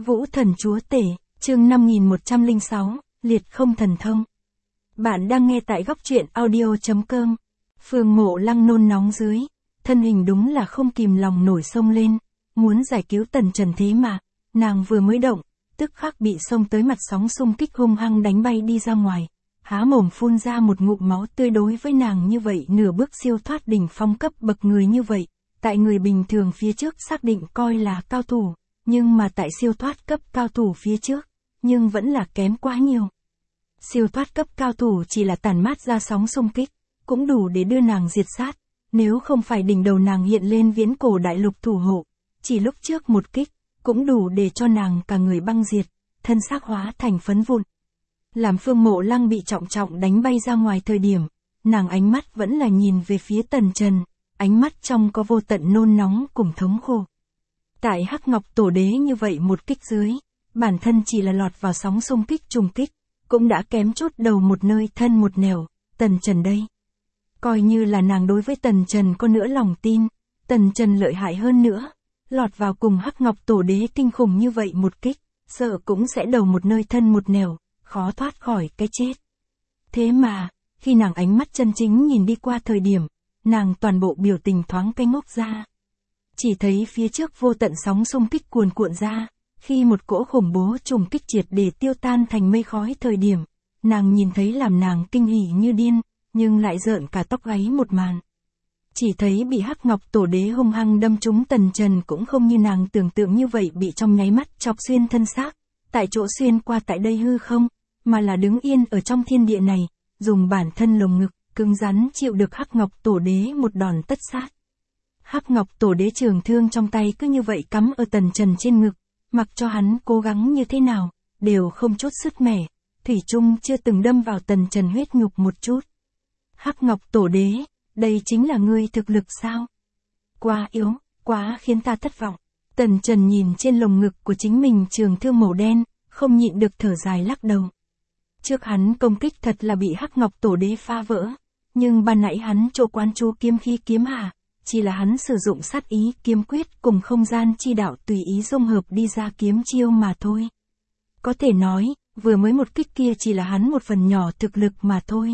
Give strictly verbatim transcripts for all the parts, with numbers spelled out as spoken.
Vũ thần chúa tể, chương năm nghìn một trăm lẻ sáu, liệt không thần thông. Bạn đang nghe tại góc truyện audio chấm com. Phương Mộ Lăng nôn nóng dưới, thân hình đúng là không kìm lòng nổi xông lên, muốn giải cứu Tần Trần thế mà, nàng vừa mới động, tức khắc bị xông tới mặt sóng xung kích hung hăng đánh bay đi ra ngoài, há mồm phun ra một ngụm máu tươi. Đối với nàng như vậy, nửa bước siêu thoát đỉnh phong cấp bậc người như vậy, tại người bình thường phía trước xác định coi là cao thủ, nhưng mà tại siêu thoát cấp cao thủ phía trước, nhưng vẫn là kém quá nhiều. Siêu thoát cấp cao thủ chỉ là tản mát ra sóng xung kích, cũng đủ để đưa nàng diệt sát, nếu không phải đỉnh đầu nàng hiện lên viễn cổ đại lục thủ hộ, chỉ lúc trước một kích, cũng đủ để cho nàng cả người băng diệt, thân xác hóa thành phấn vụn. Làm Phương Mộ Lăng bị trọng trọng đánh bay ra ngoài thời điểm, nàng ánh mắt vẫn là nhìn về phía Tần Trần, ánh mắt trong có vô tận nôn nóng cùng thống khổ. Tại Hắc Ngọc Tổ Đế như vậy một kích dưới, bản thân chỉ là lọt vào sóng xung kích trùng kích, cũng đã kém chút đầu một nơi thân một nẻo. Tần Trần đây, coi như là nàng đối với Tần Trần có nữa lòng tin, Tần Trần lợi hại hơn nữa, lọt vào cùng Hắc Ngọc Tổ Đế kinh khủng như vậy một kích, sợ cũng sẽ đầu một nơi thân một nẻo, khó thoát khỏi cái chết. Thế mà, khi nàng ánh mắt chân chính nhìn đi qua thời điểm, nàng toàn bộ biểu tình thoáng cái ngốc ra. Chỉ thấy phía trước vô tận sóng xung kích cuồn cuộn ra, khi một cỗ khủng bố trùng kích triệt để tiêu tan thành mây khói thời điểm, nàng nhìn thấy làm nàng kinh hỉ như điên, nhưng lại rợn cả tóc gáy một màn. Chỉ thấy bị Hắc Ngọc Tổ Đế hung hăng đâm trúng Tần Trần cũng không như nàng tưởng tượng như vậy bị trong nháy mắt chọc xuyên thân xác, tại chỗ xuyên qua tại đây hư không, mà là đứng yên ở trong thiên địa này, dùng bản thân lồng ngực, cứng rắn chịu được Hắc Ngọc Tổ Đế một đòn tất sát. Hắc Ngọc Tổ Đế trường thương trong tay cứ như vậy cắm ở Tần Trần trên ngực, mặc cho hắn cố gắng như thế nào, đều không chút sứt mẻ, thủy chung chưa từng đâm vào Tần Trần huyết nhục một chút. Hắc Ngọc Tổ Đế, đây chính là ngươi thực lực sao? Quá yếu, quá khiến ta thất vọng. Tần Trần nhìn trên lồng ngực của chính mình trường thương màu đen, không nhịn được thở dài lắc đầu. Trước hắn công kích thật là bị Hắc Ngọc Tổ Đế phá vỡ, nhưng ban nãy hắn chỗ quán chú kiếm khí kiếm hà, chỉ là hắn sử dụng sát ý kiếm quyết cùng không gian chi đạo tùy ý dung hợp đi ra kiếm chiêu mà thôi. Có thể nói, vừa mới một kích kia chỉ là hắn một phần nhỏ thực lực mà thôi.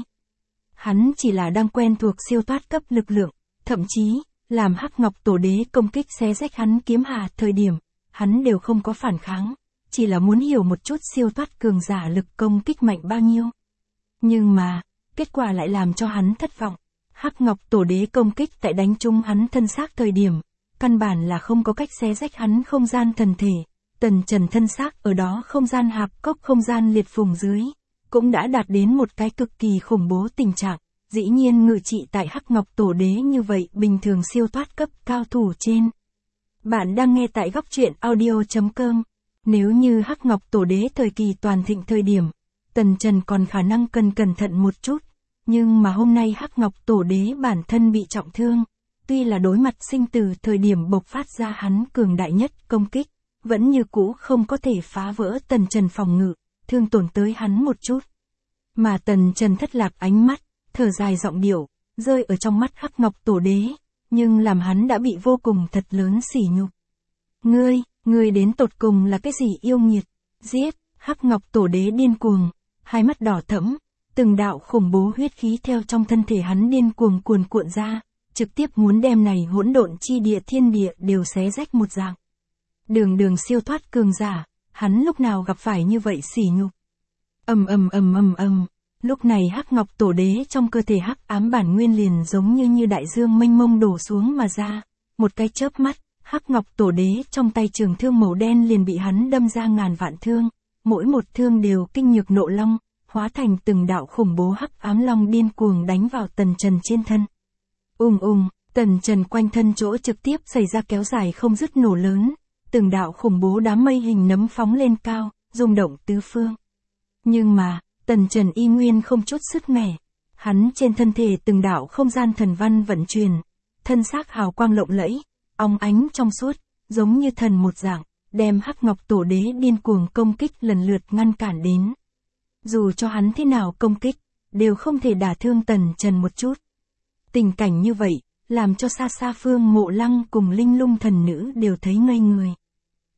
Hắn chỉ là đang quen thuộc siêu thoát cấp lực lượng, thậm chí, làm Hắc Ngọc Tổ Đế công kích xé rách hắn kiếm hà thời điểm, hắn đều không có phản kháng, chỉ là muốn hiểu một chút siêu thoát cường giả lực công kích mạnh bao nhiêu. Nhưng mà, kết quả lại làm cho hắn thất vọng. Hắc Ngọc Tổ Đế công kích tại đánh trúng hắn thân xác thời điểm, căn bản là không có cách xé rách hắn không gian thần thể. Tần Trần thân xác ở đó không gian hạp cốc không gian liệt phùng dưới, cũng đã đạt đến một cái cực kỳ khủng bố tình trạng, dĩ nhiên ngự trị tại Hắc Ngọc Tổ Đế như vậy bình thường siêu thoát cấp cao thủ trên. Bạn đang nghe tại góc truyện audio chấm com. Nếu như Hắc Ngọc Tổ Đế thời kỳ toàn thịnh thời điểm, Tần Trần còn khả năng cần cẩn thận một chút. Nhưng mà hôm nay Hắc Ngọc Tổ Đế bản thân bị trọng thương, tuy là đối mặt sinh tử thời điểm bộc phát ra hắn cường đại nhất công kích, vẫn như cũ không có thể phá vỡ Tần Trần phòng ngự, thương tổn tới hắn một chút. Mà Tần Trần thất lạc ánh mắt, thở dài giọng điệu, rơi ở trong mắt Hắc Ngọc Tổ Đế, nhưng làm hắn đã bị vô cùng thật lớn sỉ nhục. Ngươi, ngươi đến tột cùng là cái gì yêu nghiệt? Giết! Hắc Ngọc Tổ Đế điên cuồng, hai mắt đỏ thẫm. Từng đạo khủng bố huyết khí theo trong thân thể hắn điên cuồng cuồn cuộn ra, trực tiếp muốn đem này hỗn độn chi địa thiên địa đều xé rách một dạng. Đường đường siêu thoát cường giả, hắn lúc nào gặp phải như vậy sỉ nhục. Ầm ầm ầm ầm ầm, lúc này Hắc Ngọc Tổ Đế trong cơ thể hắc ám bản nguyên liền giống như như đại dương mênh mông đổ xuống mà ra, một cái chớp mắt, Hắc Ngọc Tổ Đế trong tay trường thương màu đen liền bị hắn đâm ra ngàn vạn thương, mỗi một thương đều kinh nhược nộ long, hóa thành từng đạo khủng bố hắc ám long điên cuồng đánh vào Tần Trần trên thân. Ùng ùng, Tần Trần quanh thân chỗ trực tiếp xảy ra kéo dài không dứt nổ lớn, từng đạo khủng bố đám mây hình nấm phóng lên cao, rung động tứ phương. Nhưng mà, Tần Trần y nguyên không chút sứt mẻ, hắn trên thân thể từng đạo không gian thần văn vận chuyển, thân xác hào quang lộng lẫy, óng ánh trong suốt, giống như thần một dạng, đem Hắc Ngọc Tổ Đế điên cuồng công kích lần lượt ngăn cản đến. Dù cho hắn thế nào công kích, đều không thể đả thương Tần Trần một chút. Tình cảnh như vậy, làm cho xa xa Phương Mộ Lăng cùng Linh Lung thần nữ đều thấy ngây người.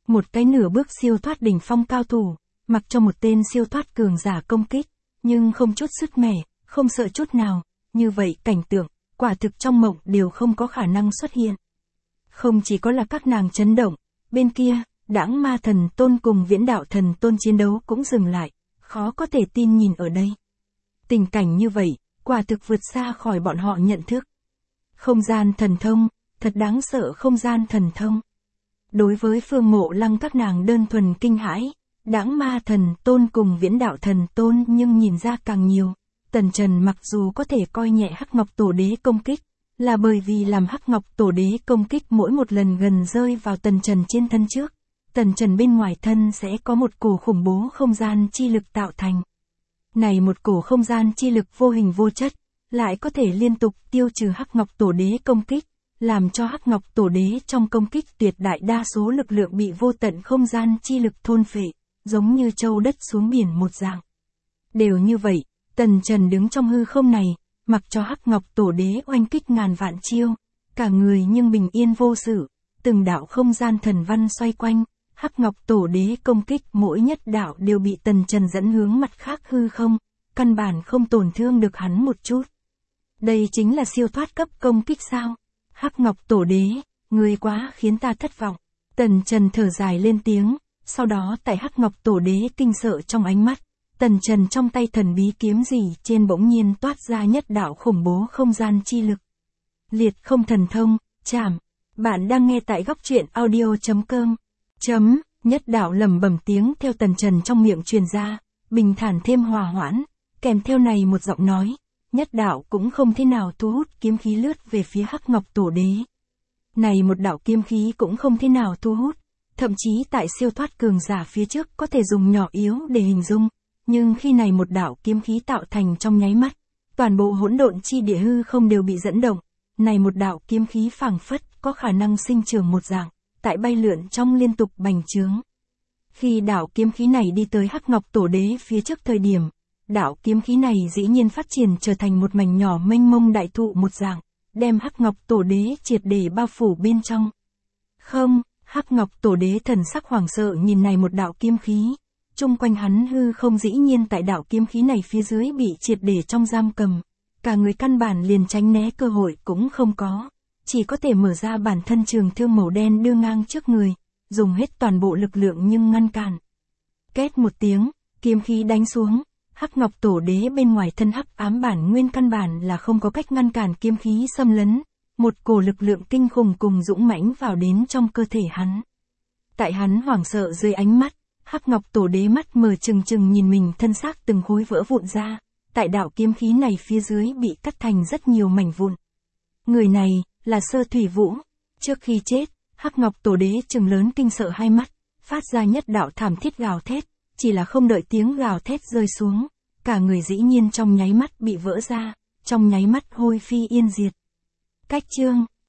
Một cái nửa bước siêu thoát đỉnh phong cao thủ, mặc cho một tên siêu thoát cường giả công kích, nhưng không chút sứt mẻ, không sợ chút nào, như vậy cảnh tượng, quả thực trong mộng đều không có khả năng xuất hiện. Không chỉ có là các nàng chấn động, bên kia, Đãng Ma Thần Tôn cùng Viễn Đạo Thần Tôn chiến đấu cũng dừng lại, khó có thể tin nhìn ở đây. Tình cảnh như vậy, quả thực vượt xa khỏi bọn họ nhận thức. Không gian thần thông, thật đáng sợ không gian thần thông. Đối với Phương Mộ Lăng các nàng đơn thuần kinh hãi, Đãng Ma Thần Tôn cùng Viễn Đạo Thần Tôn nhưng nhìn ra càng nhiều. Tần Trần mặc dù có thể coi nhẹ Hắc Ngọc Tổ Đế công kích, là bởi vì làm Hắc Ngọc Tổ Đế công kích mỗi một lần gần rơi vào Tần Trần trên thân trước, Tần Trần bên ngoài thân sẽ có một cổ khủng bố không gian chi lực tạo thành. Này một cổ không gian chi lực vô hình vô chất, lại có thể liên tục tiêu trừ Hắc Ngọc Tổ Đế công kích, làm cho Hắc Ngọc Tổ Đế trong công kích tuyệt đại đa số lực lượng bị vô tận không gian chi lực thôn phệ, giống như châu đất xuống biển một dạng. Đều như vậy, Tần Trần đứng trong hư không này, mặc cho Hắc Ngọc Tổ Đế oanh kích ngàn vạn chiêu, cả người nhưng bình yên vô sự, từng đạo không gian thần văn xoay quanh, Hắc Ngọc Tổ Đế công kích mỗi nhất đạo đều bị Tần Trần dẫn hướng mặt khác hư không, căn bản không tổn thương được hắn một chút. Đây chính là siêu thoát cấp công kích sao? Hắc Ngọc Tổ Đế, ngươi quá khiến ta thất vọng. Tần Trần thở dài lên tiếng, sau đó tại Hắc Ngọc Tổ Đế kinh sợ trong ánh mắt, Tần Trần trong tay thần bí kiếm gì trên bỗng nhiên toát ra nhất đạo khủng bố không gian chi lực. Liệt không thần thông, chảm. Bạn đang nghe tại góc truyện audio chấm com. Chấm, nhất đạo lẩm bẩm tiếng theo Tần Trần trong miệng truyền ra, bình thản thêm hòa hoãn, kèm theo này một giọng nói, nhất đạo cũng không thế nào thu hút kiếm khí lướt về phía Hắc Ngọc Tổ Đế. Này một đạo kiếm khí cũng không thế nào thu hút, thậm chí tại siêu thoát cường giả phía trước có thể dùng nhỏ yếu để hình dung, nhưng khi này một đạo kiếm khí tạo thành trong nháy mắt, toàn bộ hỗn độn chi địa hư không đều bị dẫn động, này một đạo kiếm khí phảng phất có khả năng sinh trưởng một dạng, tại bay lượn trong liên tục bành trướng. Khi đạo kiếm khí này đi tới Hắc Ngọc Tổ Đế phía trước thời điểm, đạo kiếm khí này dĩ nhiên phát triển trở thành một mảnh nhỏ mênh mông đại thụ một dạng, đem Hắc Ngọc Tổ Đế triệt để bao phủ bên trong. Không, Hắc Ngọc Tổ Đế thần sắc hoảng sợ nhìn này một đạo kiếm khí, chung quanh hắn hư không dĩ nhiên tại đạo kiếm khí này phía dưới bị triệt để trong giam cầm, cả người căn bản liền tránh né cơ hội cũng không có, chỉ có thể mở ra bản thân trường thương màu đen đưa ngang trước người, dùng hết toàn bộ lực lượng nhưng ngăn cản. Két một tiếng, kiếm khí đánh xuống, Hắc Ngọc Tổ Đế bên ngoài thân hắc ám bản nguyên căn bản là không có cách ngăn cản kiếm khí xâm lấn, một cổ lực lượng kinh khủng cùng dũng mãnh vào đến trong cơ thể hắn. Tại hắn hoảng sợ dưới ánh mắt, Hắc Ngọc Tổ Đế mắt mở trừng trừng nhìn mình thân xác từng khối vỡ vụn ra, tại đạo kiếm khí này phía dưới bị cắt thành rất nhiều mảnh vụn. Người này, là Sơ Thủy Vũ. Trước khi chết, Hắc Ngọc Tổ Đế trừng lớn kinh sợ hai mắt, phát ra nhất đạo thảm thiết gào thét, chỉ là không đợi tiếng gào thét rơi xuống, cả người dĩ nhiên trong nháy mắt bị vỡ ra, trong nháy mắt hôi phi yên diệt. Cách chương